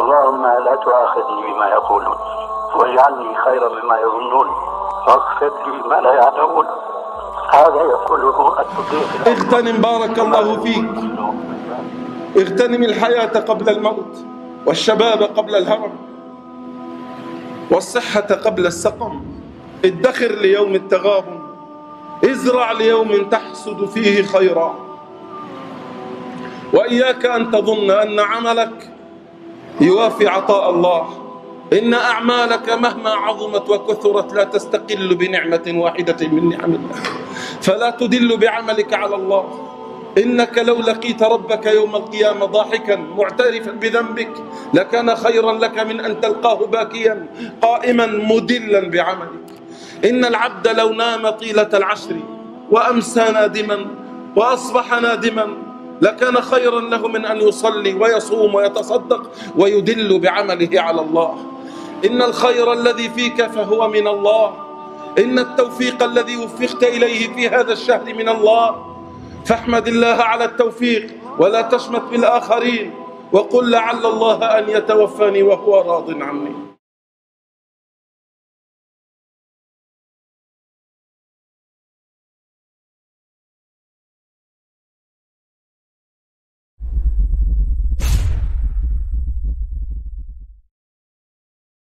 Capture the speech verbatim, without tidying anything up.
اللهم لا تؤاخذني بما يقولون واجعلني خيرا مما يظنون واغفر لي ما لا يعلمون. هذا يقوله الصديق. اغتنم بارك الله فيك، اغتنم الحياة قبل الموت، والشباب قبل الهرم، والصحة قبل السقم. ادخر ليوم التغابن، ازرع ليوم تحصد فيه خيرا. وإياك أن تظن أن عملك يوافي عطاء الله. إن أعمالك مهما عظمت وكثرت لا تستقل بنعمة واحدة من نعم الله، فلا تدل بعملك على الله. إنك لو لقيت ربك يوم القيامة ضاحكا معترفا بذنبك لكان خيرا لك من أن تلقاه باكيا قائما مدلا بعملك. إن العبد لو نام طيلة العشر وأمسى نادما وأصبح نادما لكان خيرا له من أن يصلي ويصوم ويتصدق ويدل بعمله على الله. إن الخير الذي فيك فهو من الله. إن التوفيق الذي وفقت إليه في هذا الشهر من الله، فاحمد الله على التوفيق ولا تشمت بالآخرين، وقل لعل الله أن يتوفاني وهو راض عني.